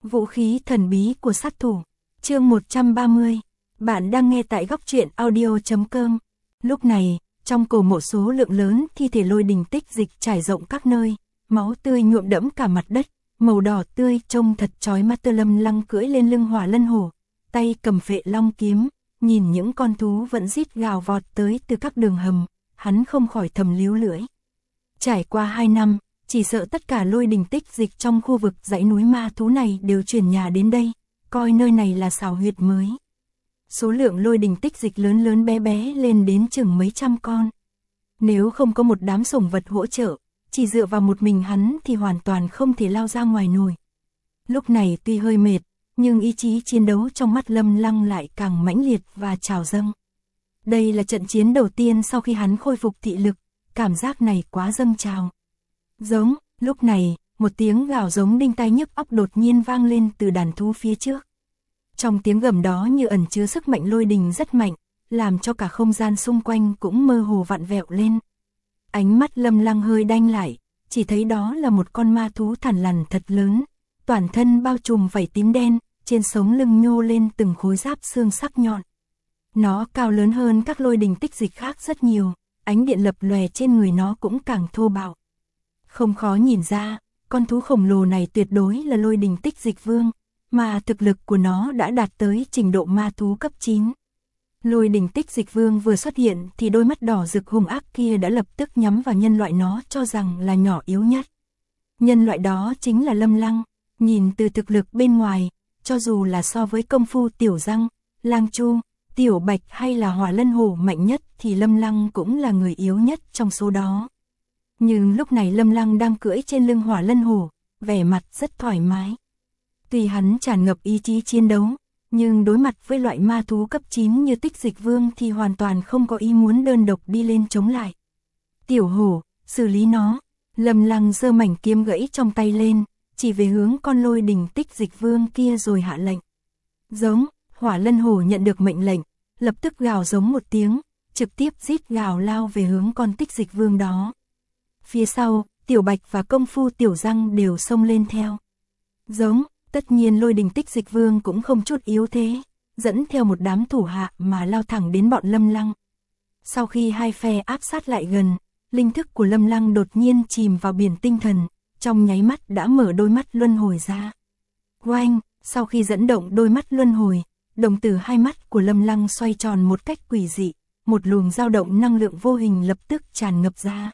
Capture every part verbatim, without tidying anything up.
Vũ khí thần bí của sát thủ. Chương một trăm ba mươi. Bạn đang nghe tại góc truyện audio chấm com. Lúc này, trong cổ mộ số lượng lớn thi thể lôi đình tích dịch trải rộng các nơi, máu tươi nhuộm đẫm cả mặt đất, màu đỏ tươi trông thật chói mắt. Lâm Lăng cưỡi lên lưng Hỏa Lân Hổ, tay cầm phệ long kiếm, nhìn những con thú vẫn rít gào vọt tới từ các đường hầm, hắn không khỏi thầm líu lưỡi. Trải qua hai năm, chỉ sợ tất cả lôi đình tích dịch trong khu vực dãy núi ma thú này đều chuyển nhà đến đây, coi nơi này là xào huyệt mới. Số lượng lôi đình tích dịch lớn lớn bé bé lên đến chừng mấy trăm con. Nếu không có một đám sủng vật hỗ trợ, chỉ dựa vào một mình hắn thì hoàn toàn không thể lao ra ngoài nổi. Lúc này tuy hơi mệt, nhưng ý chí chiến đấu trong mắt Lâm Lăng lại càng mãnh liệt và trào dâng. Đây là trận chiến đầu tiên sau khi hắn khôi phục thị lực, cảm giác này quá dâng trào. Giống, lúc này, một tiếng gào giống đinh tai nhức óc đột nhiên vang lên từ đàn thú phía trước. Trong tiếng gầm đó như ẩn chứa sức mạnh lôi đình rất mạnh, làm cho cả không gian xung quanh cũng mơ hồ vặn vẹo lên. Ánh mắt Lâm Lăng hơi đanh lại, chỉ thấy đó là một con ma thú thằn lằn thật lớn, toàn thân bao trùm vảy tím đen, trên sống lưng nhô lên từng khối giáp xương sắc nhọn. Nó cao lớn hơn các lôi đình tích dịch khác rất nhiều, ánh điện lập lòe trên người nó cũng càng thô bạo. Không khó nhìn ra, con thú khổng lồ này tuyệt đối là lôi đình tích dịch vương, mà thực lực của nó đã đạt tới trình độ ma thú cấp chín. Lôi đình tích dịch vương vừa xuất hiện thì đôi mắt đỏ rực hung ác kia đã lập tức nhắm vào nhân loại nó cho rằng là nhỏ yếu nhất. Nhân loại đó chính là Lâm Lăng, nhìn từ thực lực bên ngoài, cho dù là so với công phu Tiểu Răng, Lang Chu, Tiểu Bạch hay là Hỏa Lân Hổ mạnh nhất thì Lâm Lăng cũng là người yếu nhất trong số đó. Nhưng lúc này Lâm Lăng đang cưỡi trên lưng Hỏa Lân Hổ, vẻ mặt rất thoải mái. Tuy hắn tràn ngập ý chí chiến đấu, nhưng đối mặt với loại ma thú cấp chín như tích dịch vương thì hoàn toàn không có ý muốn đơn độc đi lên chống lại. Tiểu Hổ, xử lý nó. Lâm Lăng giơ mảnh kiếm gãy trong tay lên, chỉ về hướng con lôi đình tích dịch vương kia rồi hạ lệnh. Giống, Hỏa Lân Hổ nhận được mệnh lệnh, lập tức gào giống một tiếng, trực tiếp rít gào lao về hướng con tích dịch vương đó. Phía sau, Tiểu Bạch và công phu Tiểu Răng đều xông lên theo. Giống, tất nhiên lôi đình tích dịch vương cũng không chút yếu thế, dẫn theo một đám thủ hạ mà lao thẳng đến bọn Lâm Lăng. Sau khi hai phe áp sát lại gần, linh thức của Lâm Lăng đột nhiên chìm vào biển tinh thần, trong nháy mắt đã mở đôi mắt luân hồi ra. Oanh, sau khi dẫn động đôi mắt luân hồi, đồng tử hai mắt của Lâm Lăng xoay tròn một cách quỷ dị, một luồng dao động năng lượng vô hình lập tức tràn ngập ra.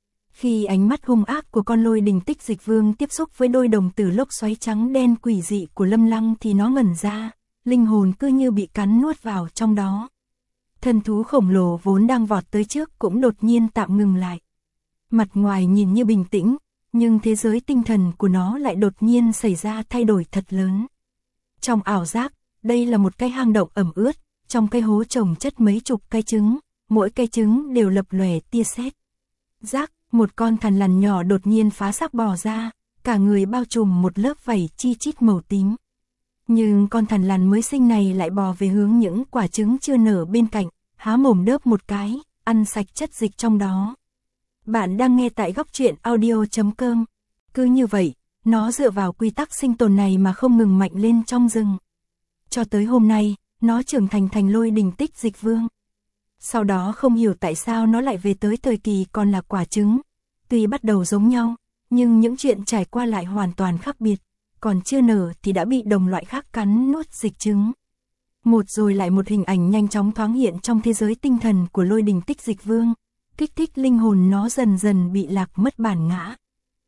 Khi ánh mắt hung ác của con lôi đình tích dịch vương tiếp xúc với đôi đồng tử lốc xoáy trắng đen quỷ dị của Lâm Lăng thì nó ngẩn ra, linh hồn cứ như bị cắn nuốt vào trong đó. Thân thú khổng lồ vốn đang vọt tới trước cũng đột nhiên tạm ngừng lại. Mặt ngoài nhìn như bình tĩnh, nhưng thế giới tinh thần của nó lại đột nhiên xảy ra thay đổi thật lớn. Trong ảo giác, đây là một cái hang động ẩm ướt, trong cái hố trồng chất mấy chục cái trứng, mỗi cái trứng đều lập lòe tia sét. Rác, một con thằn lằn nhỏ đột nhiên phá xác bò ra, cả người bao trùm một lớp vảy chi chít màu tím. Nhưng con thằn lằn mới sinh này lại bò về hướng những quả trứng chưa nở bên cạnh, há mồm đớp một cái, ăn sạch chất dịch trong đó. Bạn đang nghe tại góc truyện audio chấm com. Cứ như vậy, nó dựa vào quy tắc sinh tồn này mà không ngừng mạnh lên trong rừng. Cho tới hôm nay, nó trưởng thành thành lôi đình tích dịch vương. Sau đó không hiểu tại sao nó lại về tới thời kỳ còn là quả trứng. Tuy bắt đầu giống nhau, nhưng những chuyện trải qua lại hoàn toàn khác biệt. Còn chưa nở thì đã bị đồng loại khác cắn nuốt dịch trứng. Một rồi lại một hình ảnh nhanh chóng thoáng hiện trong thế giới tinh thần của lôi đình tích dịch vương, kích thích linh hồn nó dần dần bị lạc mất bản ngã.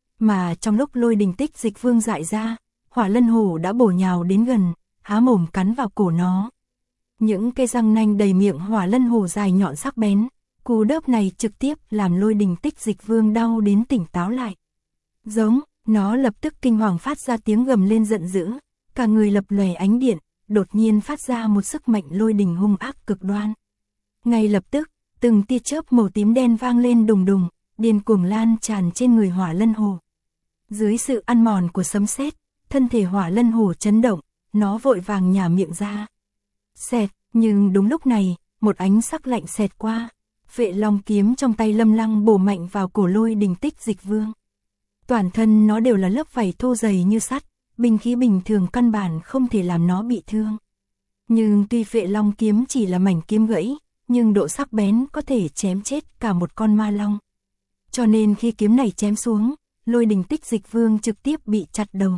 Mà trong lúc lôi đình tích dịch vương dại ra, Hỏa Lân Hổ đã bổ nhào đến gần, há mồm cắn vào cổ nó. Những cây răng nanh đầy miệng Hỏa Lân Hổ dài nhọn sắc bén, cú đớp này trực tiếp làm lôi đình tích dịch vương đau đến tỉnh táo lại. Giống, nó lập tức kinh hoàng phát ra tiếng gầm lên giận dữ, cả người lập lòe ánh điện, đột nhiên phát ra một sức mạnh lôi đình hung ác cực đoan. Ngay lập tức, từng tia chớp màu tím đen vang lên đùng đùng, điên cuồng lan tràn trên người Hỏa Lân Hổ. Dưới sự ăn mòn của sấm sét, thân thể Hỏa Lân Hổ chấn động, nó vội vàng nhả miệng ra. Xẹt, nhưng đúng lúc này, một ánh sắc lạnh xẹt qua, phệ long kiếm trong tay Lâm Lăng bổ mạnh vào cổ lôi đình tích dịch vương. Toàn thân nó đều là lớp vảy thô dày như sắt, binh khí bình thường căn bản không thể làm nó bị thương. Nhưng tuy Phệ Long kiếm chỉ là mảnh kiếm gãy, nhưng độ sắc bén có thể chém chết cả một con ma long. Cho nên khi kiếm này chém xuống, Lôi Đình Tích Dịch Vương trực tiếp bị chặt đầu.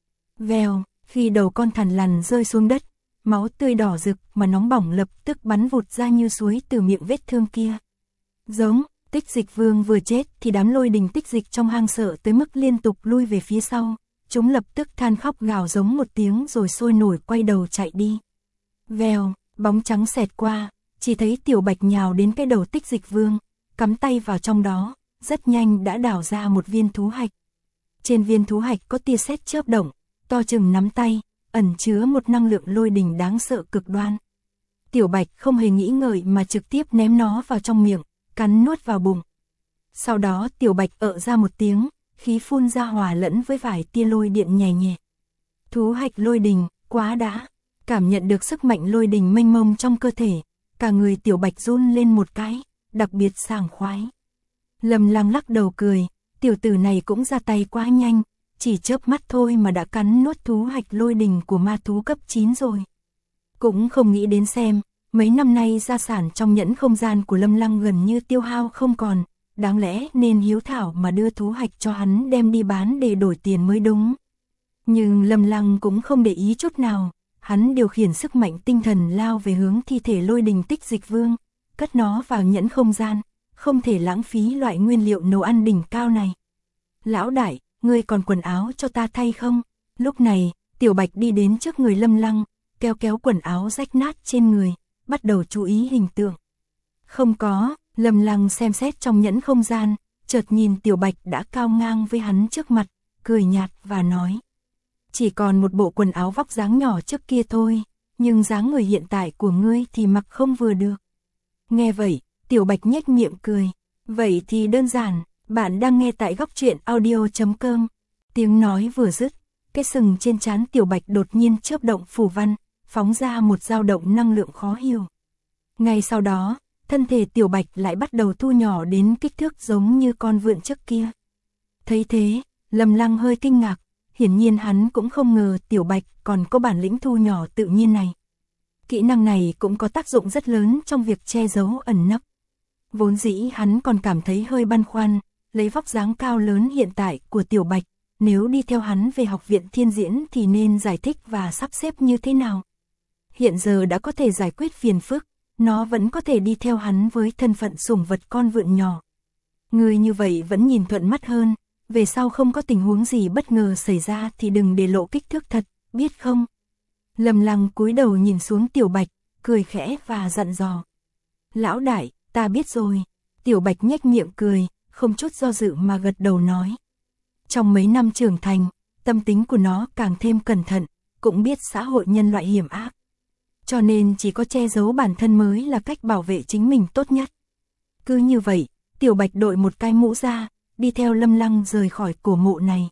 Vèo, khi đầu con thằn lằn rơi xuống đất, máu tươi đỏ rực mà nóng bỏng lập tức bắn vụt ra như suối từ miệng vết thương kia. Giống, Tích Dịch Vương vừa chết thì đám Lôi Đình Tích Dịch trong hang sợ tới mức liên tục lui về phía sau, chúng lập tức than khóc gào giống một tiếng rồi sôi nổi quay đầu chạy đi. Vèo, bóng trắng xẹt qua, chỉ thấy Tiểu Bạch nhào đến cái đầu Tích Dịch Vương, cắm tay vào trong đó, rất nhanh đã đào ra một viên thú hạch. Trên viên thú hạch có tia sét chớp động, to chừng nắm tay, ẩn chứa một năng lượng lôi đình đáng sợ cực đoan. Tiểu Bạch không hề nghĩ ngợi mà trực tiếp ném nó vào trong miệng, cắn nuốt vào bụng. Sau đó Tiểu Bạch ợ ra một tiếng, khí phun ra hòa lẫn với vài tia lôi điện nhẹ nhẹ. Thú hạch lôi đình, quá đã. Cảm nhận được sức mạnh lôi đình mênh mông trong cơ thể, cả người Tiểu Bạch run lên một cái, đặc biệt sảng khoái. Lâm Lăng lắc đầu cười, tiểu tử này cũng ra tay quá nhanh, chỉ chớp mắt thôi mà đã cắn nuốt thú hạch lôi đình của ma thú cấp chín rồi. Cũng không nghĩ đến xem, mấy năm nay gia sản trong nhẫn không gian của Lâm Lăng gần như tiêu hao không còn, đáng lẽ nên hiếu thảo mà đưa thú hạch cho hắn đem đi bán để đổi tiền mới đúng. Nhưng Lâm Lăng cũng không để ý chút nào, hắn điều khiển sức mạnh tinh thần lao về hướng thi thể Lôi Đình Tích Dịch Vương, cất nó vào nhẫn không gian, không thể lãng phí loại nguyên liệu nấu ăn đỉnh cao này. Lão đại, ngươi còn quần áo cho ta thay không? Lúc này, Tiểu Bạch đi đến trước người Lâm Lăng, kéo kéo quần áo rách nát trên người, bắt đầu chú ý hình tượng. Không có, Lâm Lăng xem xét trong nhẫn không gian, chợt nhìn Tiểu Bạch đã cao ngang với hắn trước mặt, cười nhạt và nói. Chỉ còn một bộ quần áo vóc dáng nhỏ trước kia thôi, nhưng dáng người hiện tại của ngươi thì mặc không vừa được. Nghe vậy, Tiểu Bạch nhếch miệng cười. Vậy thì đơn giản, bạn đang nghe tại góc truyện audio chấm com. Tiếng nói vừa dứt, cái sừng trên trán Tiểu Bạch đột nhiên chớp động phù văn, phóng ra một dao động năng lượng khó hiểu. Ngay sau đó, thân thể Tiểu Bạch lại bắt đầu thu nhỏ đến kích thước giống như con vượn trước kia. Thấy thế, Lâm Lăng hơi kinh ngạc, hiển nhiên hắn cũng không ngờ Tiểu Bạch còn có bản lĩnh thu nhỏ tự nhiên này. Kỹ năng này cũng có tác dụng rất lớn trong việc che giấu ẩn nấp. Vốn dĩ hắn còn cảm thấy hơi băn khoăn, lấy vóc dáng cao lớn hiện tại của Tiểu Bạch, nếu đi theo hắn về học viện thiên diễn thì nên giải thích và sắp xếp như thế nào. Hiện giờ đã có thể giải quyết phiền phức, nó vẫn có thể đi theo hắn với thân phận sủng vật con vượn nhỏ. Người như vậy vẫn nhìn thuận mắt hơn, về sau không có tình huống gì bất ngờ xảy ra thì đừng để lộ kích thước thật, biết không? Lâm Lăng cúi đầu nhìn xuống Tiểu Bạch, cười khẽ và dặn dò. Lão đại, ta biết rồi. Tiểu Bạch nhếch miệng cười, không chút do dự mà gật đầu nói. Trong mấy năm trưởng thành, tâm tính của nó càng thêm cẩn thận, cũng biết xã hội nhân loại hiểm ác. Cho nên chỉ có che giấu bản thân mới là cách bảo vệ chính mình tốt nhất. Cứ như vậy, Tiểu Bạch đội một cái mũ ra, đi theo Lâm Lăng rời khỏi cổ mộ này.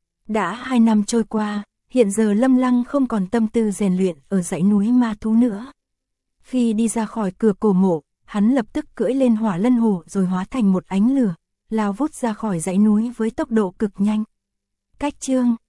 Đã hai năm trôi qua, hiện giờ Lâm Lăng không còn tâm tư rèn luyện ở dãy núi ma thú nữa. Khi đi ra khỏi cửa cổ mộ, hắn lập tức cưỡi lên hỏa lân hổ rồi hóa thành một ánh lửa, lao vút ra khỏi dãy núi với tốc độ cực nhanh. Cách chương